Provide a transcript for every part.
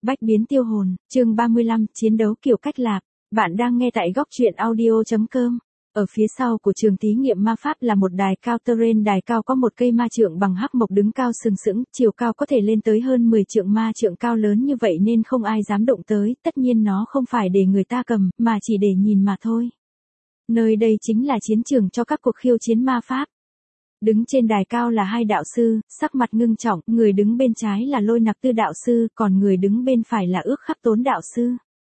Bách biến tiêu hồn, chương 35, chiến đấu kiểu cách lạc. Bạn đang nghe tại góc truyện audio.com. Ở phía sau của trường thí nghiệm ma pháp là một đài cao terrain, đài cao có một cây ma trượng bằng hắc mộc đứng cao sừng sững, chiều cao có thể lên tới hơn 10 trượng, ma trượng cao lớn như vậy nên không ai dám động tới, tất nhiên nó không phải để người ta cầm, mà chỉ để nhìn mà thôi. Nơi đây chính là chiến trường cho các cuộc khiêu chiến ma pháp. Đứng trên đài cao là hai đạo sư, sắc mặt ngưng trọng, người đứng bên trái là Lôi Nặc Tư đạo sư, còn người đứng bên phải là Ước Khắc Tốn đạo sư.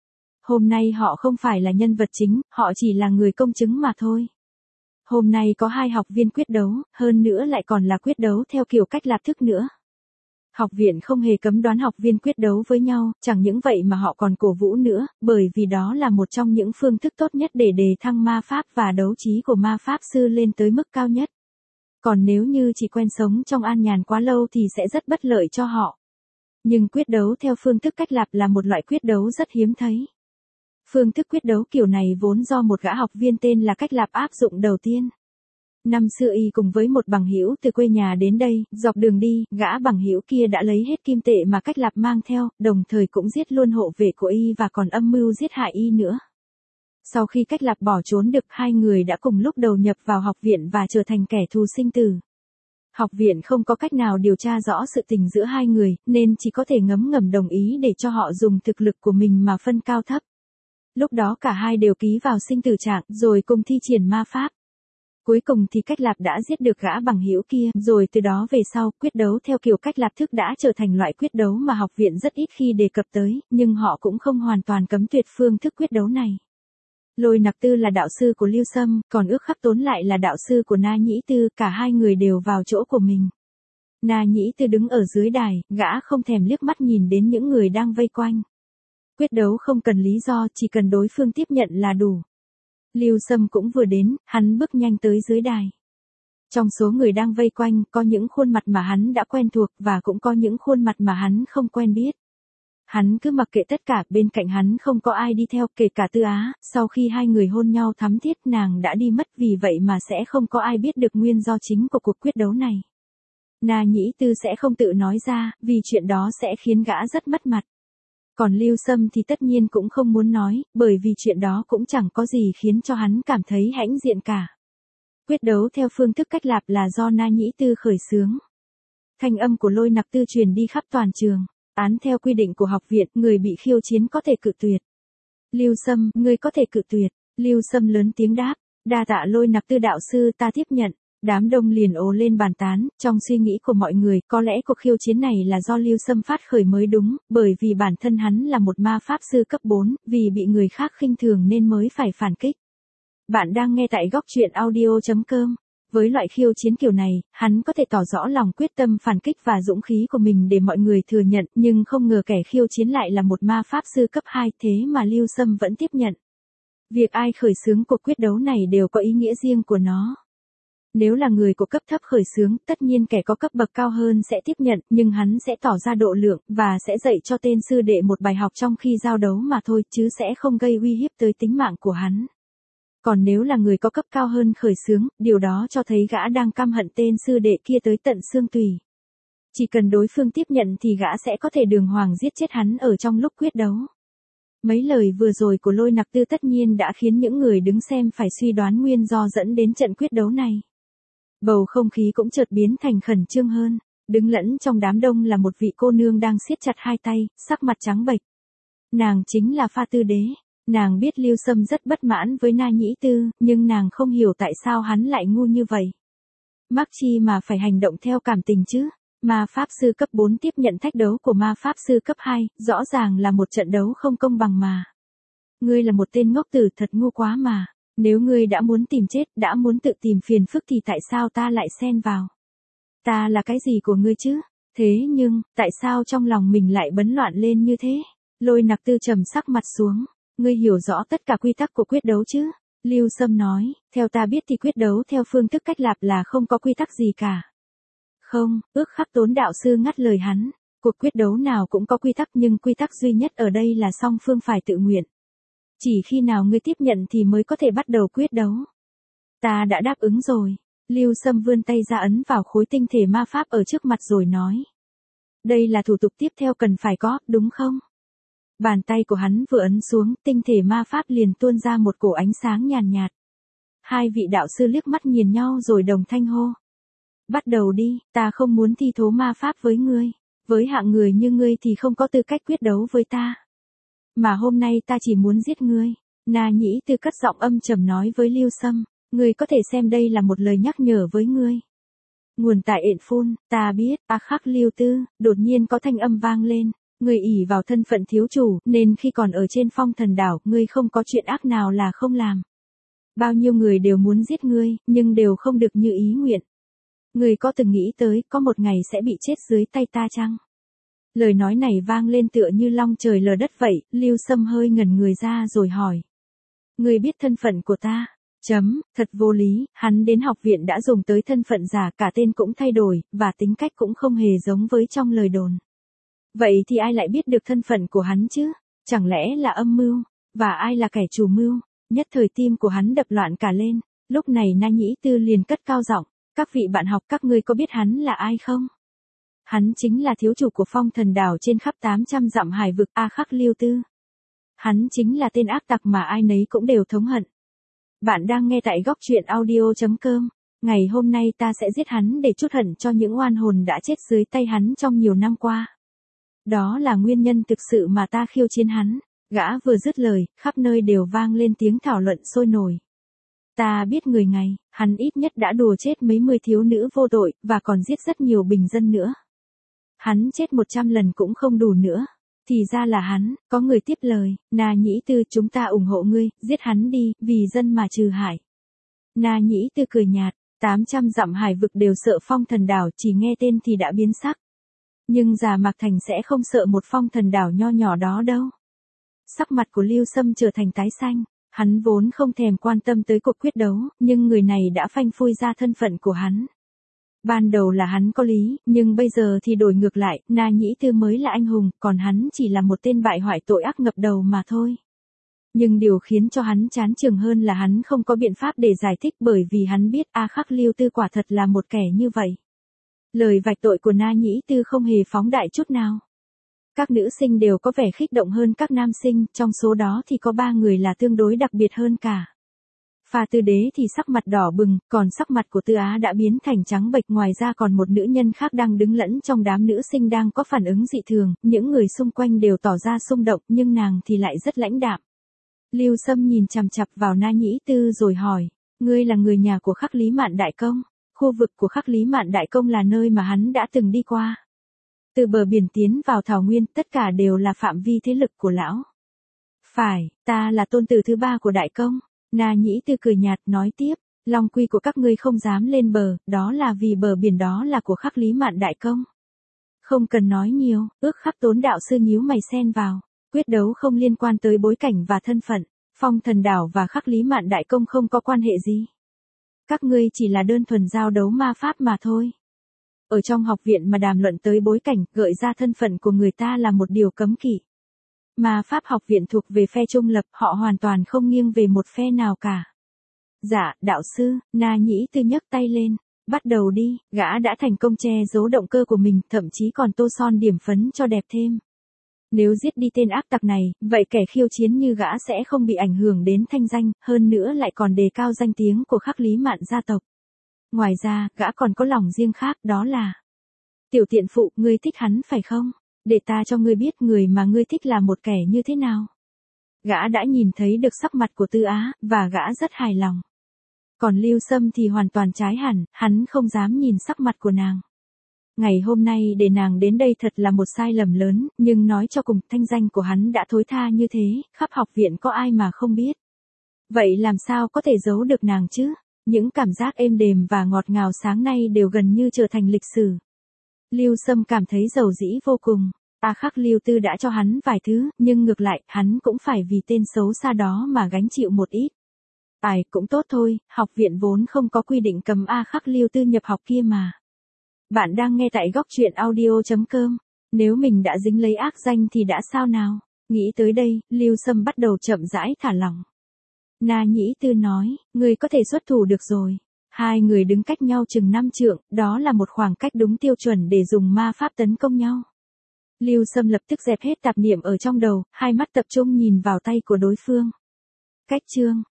Hôm nay họ không phải là nhân vật chính, họ chỉ là người công chứng mà thôi. Hôm nay có hai học viên quyết đấu, hơn nữa lại còn là quyết đấu theo kiểu cách lạp thức nữa. Học viện không hề cấm đoán học viên quyết đấu với nhau, chẳng những vậy mà họ còn cổ vũ nữa, bởi vì đó là một trong những phương thức tốt nhất để đề thăng ma pháp và đấu trí của ma pháp sư lên tới mức cao nhất. Còn nếu như chỉ quen sống trong an nhàn quá lâu thì sẽ rất bất lợi cho họ. Nhưng quyết đấu theo phương thức cách lạp là một loại quyết đấu rất hiếm thấy. Phương thức quyết đấu kiểu này vốn do một gã học viên tên là Cách Lạp áp dụng đầu tiên. Năm xưa y cùng với một bằng hữu từ quê nhà đến đây, dọc đường đi, gã bằng hữu kia đã lấy hết kim tệ mà Cách Lạp mang theo, đồng thời cũng giết luôn hộ vệ của y và còn âm mưu giết hại y nữa. Sau khi Cách Lạp bỏ trốn được, hai người đã cùng lúc đầu nhập vào học viện và trở thành kẻ thù sinh tử. Học viện không có cách nào điều tra rõ sự tình giữa hai người, nên chỉ có thể ngấm ngầm đồng ý để cho họ dùng thực lực của mình mà phân cao thấp. Lúc đó cả hai đều ký vào sinh tử trạng, rồi cùng thi triển ma pháp. Cuối cùng thì Cách Lạp đã giết được gã bằng hữu kia, rồi từ đó về sau, quyết đấu theo kiểu Cách Lạp thức đã trở thành loại quyết đấu mà học viện rất ít khi đề cập tới, nhưng họ cũng không hoàn toàn cấm tuyệt phương thức quyết đấu này. Lôi Nặc Tư là đạo sư của Lưu Sâm, còn Ước Khắc Tốn lại là đạo sư của Na Nhĩ Tư, cả hai người đều vào chỗ của mình. Na Nhĩ Tư đứng ở dưới đài, gã không thèm liếc mắt nhìn đến những người đang vây quanh. Quyết đấu không cần lý do, chỉ cần đối phương tiếp nhận là đủ. Lưu Sâm cũng vừa đến, hắn bước nhanh tới dưới đài. Trong số người đang vây quanh, có những khuôn mặt mà hắn đã quen thuộc và cũng có những khuôn mặt mà hắn không quen biết. Hắn cứ mặc kệ tất cả, bên cạnh hắn không có ai đi theo, kể cả Tư Á, sau khi hai người hôn nhau thắm thiết nàng đã đi mất, vì vậy mà sẽ không có ai biết được nguyên do chính của cuộc quyết đấu này. Na Nhĩ Tư sẽ không tự nói ra, vì chuyện đó sẽ khiến gã rất mất mặt. Còn Lưu Sâm thì tất nhiên cũng không muốn nói, bởi vì chuyện đó cũng chẳng có gì khiến cho hắn cảm thấy hãnh diện cả. Quyết đấu theo phương thức cách lạp là do Na Nhĩ Tư khởi xướng. Thanh âm của Lôi Nặc Tư truyền đi khắp toàn trường. Án theo quy định của học viện, người bị khiêu chiến có thể cự tuyệt. Lưu Sâm, ngươi có thể cự tuyệt. Lưu Sâm lớn tiếng đáp, đa tạ Lôi Nặc Tư đạo sư, ta tiếp nhận. Đám đông liền ồ lên bàn tán, trong suy nghĩ của mọi người, có lẽ cuộc khiêu chiến này là do Lưu Sâm phát khởi mới đúng, bởi vì bản thân hắn là một ma pháp sư cấp 4, vì bị người khác khinh thường nên mới phải phản kích. Bạn đang nghe tại góc truyện audio.com. Với loại khiêu chiến kiểu này, hắn có thể tỏ rõ lòng quyết tâm phản kích và dũng khí của mình để mọi người thừa nhận, nhưng không ngờ kẻ khiêu chiến lại là một ma pháp sư cấp 2, thế mà Lưu Sâm vẫn tiếp nhận. Việc ai khởi xướng cuộc quyết đấu này đều có ý nghĩa riêng của nó. Nếu là người của cấp thấp khởi xướng, tất nhiên kẻ có cấp bậc cao hơn sẽ tiếp nhận, nhưng hắn sẽ tỏ ra độ lượng, và sẽ dạy cho tên sư đệ một bài học trong khi giao đấu mà thôi, chứ sẽ không gây uy hiếp tới tính mạng của hắn. Còn nếu là người có cấp cao hơn khởi xướng, điều đó cho thấy gã đang căm hận tên sư đệ kia tới tận xương tủy. Chỉ cần đối phương tiếp nhận thì gã sẽ có thể đường hoàng giết chết hắn ở trong lúc quyết đấu. Mấy lời vừa rồi của Lôi Nặc Tư tất nhiên đã khiến những người đứng xem phải suy đoán nguyên do dẫn đến trận quyết đấu này. Bầu không khí cũng chợt biến thành khẩn trương hơn, đứng lẫn trong đám đông là một vị cô nương đang siết chặt hai tay, sắc mặt trắng bệch. Nàng chính là Pha Tư Đế. Nàng biết Lưu Sâm rất bất mãn với Na Nhĩ Tư, nhưng nàng không hiểu tại sao hắn lại ngu như vậy. Mắc chi mà phải hành động theo cảm tình chứ. Ma pháp sư cấp 4 tiếp nhận thách đấu của ma pháp sư cấp 2, rõ ràng là một trận đấu không công bằng mà. Ngươi là một tên ngốc tử, thật ngu quá mà. Nếu ngươi đã muốn tìm chết, đã muốn tự tìm phiền phức thì tại sao ta lại xen vào? Ta là cái gì của ngươi chứ? Thế nhưng, tại sao trong lòng mình lại bấn loạn lên như thế? Lôi Nặc Tư trầm sắc mặt xuống. Ngươi hiểu rõ tất cả quy tắc của quyết đấu chứ? Lưu Sâm nói, theo ta biết thì quyết đấu theo phương thức cách lạp là không có quy tắc gì cả. Không, Ước Khắc Tốn đạo sư ngắt lời hắn. Cuộc quyết đấu nào cũng có quy tắc, nhưng quy tắc duy nhất ở đây là song phương phải tự nguyện. Chỉ khi nào ngươi tiếp nhận thì mới có thể bắt đầu quyết đấu. Ta đã đáp ứng rồi. Lưu Sâm vươn tay ra ấn vào khối tinh thể ma pháp ở trước mặt rồi nói. Đây là thủ tục tiếp theo cần phải có, đúng không? Bàn tay của hắn vừa ấn xuống, tinh thể ma pháp liền tuôn ra một cổ ánh sáng nhàn nhạt. Hai vị đạo sư liếc mắt nhìn nhau rồi đồng thanh hô. Bắt đầu đi, ta không muốn thi thố ma pháp với ngươi. Với hạng người như ngươi thì không có tư cách quyết đấu với ta. Mà hôm nay ta chỉ muốn giết ngươi. Na Nhĩ Tư cất giọng âm trầm nói với Lưu Sâm. Ngươi có thể xem đây là một lời nhắc nhở với ngươi. Nguồn tại ện phun, ta biết, khắc Lưu Tư, đột nhiên có thanh âm vang lên. Ngươi ỷ vào thân phận thiếu chủ, nên khi còn ở trên Phong Thần đảo, ngươi không có chuyện ác nào là không làm. Bao nhiêu người đều muốn giết ngươi, nhưng đều không được như ý nguyện. Ngươi có từng nghĩ tới, có một ngày sẽ bị chết dưới tay ta chăng? Lời nói này vang lên tựa như long trời lở đất vậy, Lưu Sâm hơi ngẩn người ra rồi hỏi. Ngươi biết thân phận của ta? Thật vô lý, hắn đến học viện đã dùng tới thân phận giả, cả tên cũng thay đổi, và tính cách cũng không hề giống với trong lời đồn. Vậy thì ai lại biết được thân phận của hắn chứ? Chẳng lẽ là âm mưu? Và ai là kẻ chủ mưu? Nhất thời tim của hắn đập loạn cả lên. Lúc này Na Nhĩ Tư liền cất cao giọng. Các vị bạn học, các ngươi có biết hắn là ai không? Hắn chính là thiếu chủ của Phong Thần đảo trên khắp 800 dặm hải vực, khắc Lưu Tư. Hắn chính là tên ác tặc mà ai nấy cũng đều thống hận. Bạn đang nghe tại góc truyện audio.com. Ngày hôm nay ta sẽ giết hắn để trút hận cho những oan hồn đã chết dưới tay hắn trong nhiều năm qua. Đó là nguyên nhân thực sự mà ta khiêu chiến hắn. Gã vừa dứt lời, khắp nơi đều vang lên tiếng thảo luận sôi nổi. Ta biết người này, hắn ít nhất đã đùa chết mấy mươi thiếu nữ vô tội, và còn giết rất nhiều bình dân nữa. Hắn chết 100 lần cũng không đủ nữa. Thì ra là hắn, có người tiếp lời, Na Nhĩ Tư, chúng ta ủng hộ ngươi, giết hắn đi, vì dân mà trừ hại. Na Nhĩ Tư cười nhạt, 800 dặm hải vực đều sợ Phong Thần đảo, chỉ nghe tên thì đã biến sắc. Nhưng Già Mạc Thành sẽ không sợ một Phong Thần đảo nho nhỏ đó đâu. Sắc mặt của Lưu Sâm trở thành tái xanh, hắn vốn không thèm quan tâm tới cuộc quyết đấu, nhưng người này đã phanh phui ra thân phận của hắn. Ban đầu là hắn có lý, nhưng bây giờ thì đổi ngược lại, Na Nhĩ Tư mới là anh hùng, còn hắn chỉ là một tên bại hoại tội ác ngập đầu mà thôi. Nhưng điều khiến cho hắn chán chường hơn là hắn không có biện pháp để giải thích, bởi vì hắn biết khắc Lưu Tư quả thật là một kẻ như vậy. Lời vạch tội của Na Nhĩ Tư không hề phóng đại chút nào. Các nữ sinh đều có vẻ khích động hơn các nam sinh, trong số đó thì có 3 người là tương đối đặc biệt hơn cả. Phà Tư Đế thì sắc mặt đỏ bừng, còn sắc mặt của Tư Á đã biến thành trắng bệch, ngoài ra còn một nữ nhân khác đang đứng lẫn trong đám nữ sinh đang có phản ứng dị thường, những người xung quanh đều tỏ ra xung động, nhưng nàng thì lại rất lãnh đạm. Lưu Sâm nhìn chằm chằm vào Na Nhĩ Tư rồi hỏi, ngươi là người nhà của Khắc Lý Mạn Đại Công? Khu vực của Khắc Lý Mạn Đại Công là nơi mà hắn đã từng đi qua. Từ bờ biển tiến vào Thảo Nguyên, tất cả đều là phạm vi thế lực của lão. Phải, ta là tôn tử thứ 3 của Đại Công. Na Nhĩ Tư cười nhạt nói tiếp, Long Quy của các ngươi không dám lên bờ, đó là vì bờ biển đó là của Khắc Lý Mạn Đại Công. Không cần nói nhiều, ước Khắc Tốn đạo sư nhíu mày xen vào, quyết đấu không liên quan tới bối cảnh và thân phận, Phong Thần đảo và Khắc Lý Mạn Đại Công không có quan hệ gì. Các ngươi chỉ là đơn thuần giao đấu ma pháp mà thôi. Ở trong học viện mà đàm luận tới bối cảnh, gợi ra thân phận của người ta là một điều cấm kỵ. Ma pháp học viện thuộc về phe trung lập, họ hoàn toàn không nghiêng về một phe nào cả. Dạ, đạo sư, Na Nhĩ Tư nhấc tay lên, bắt đầu đi, gã đã thành công che giấu động cơ của mình, thậm chí còn tô son điểm phấn cho đẹp thêm. Nếu giết đi tên ác tặc này, vậy kẻ khiêu chiến như gã sẽ không bị ảnh hưởng đến thanh danh, hơn nữa lại còn đề cao danh tiếng của Khắc Lý Mạn gia tộc. Ngoài ra, gã còn có lòng riêng khác, đó là tiểu tiện phụ, ngươi thích hắn phải không? Để ta cho ngươi biết người mà ngươi thích là một kẻ như thế nào. Gã đã nhìn thấy được sắc mặt của Tư Á, và gã rất hài lòng. Còn Lưu Sâm thì hoàn toàn trái hẳn, hắn không dám nhìn sắc mặt của nàng. Ngày hôm nay để nàng đến đây thật là một sai lầm lớn, nhưng nói cho cùng, thanh danh của hắn đã thối tha như thế, khắp học viện có ai mà không biết. Vậy làm sao có thể giấu được nàng chứ? Những cảm giác êm đềm và ngọt ngào sáng nay đều gần như trở thành lịch sử. Lưu Sâm cảm thấy giàu dĩ vô cùng. Khắc Lưu Tư đã cho hắn vài thứ, nhưng ngược lại, hắn cũng phải vì tên xấu xa đó mà gánh chịu một ít. Cũng tốt thôi, học viện vốn không có quy định cấm Khắc Lưu Tư nhập học kia mà. Bạn đang nghe tại góc truyện audio.com. Nếu mình đã dính lấy ác danh thì đã sao nào? Nghĩ tới đây, Lưu Sâm bắt đầu chậm rãi thả lỏng. Na Nhĩ Tư nói, ngươi có thể xuất thủ được rồi. Hai người đứng cách nhau chừng 5 trượng, đó là một khoảng cách đúng tiêu chuẩn để dùng ma pháp tấn công nhau. Lưu Sâm lập tức dẹp hết tạp niệm ở trong đầu, hai mắt tập trung nhìn vào tay của đối phương. Cách chương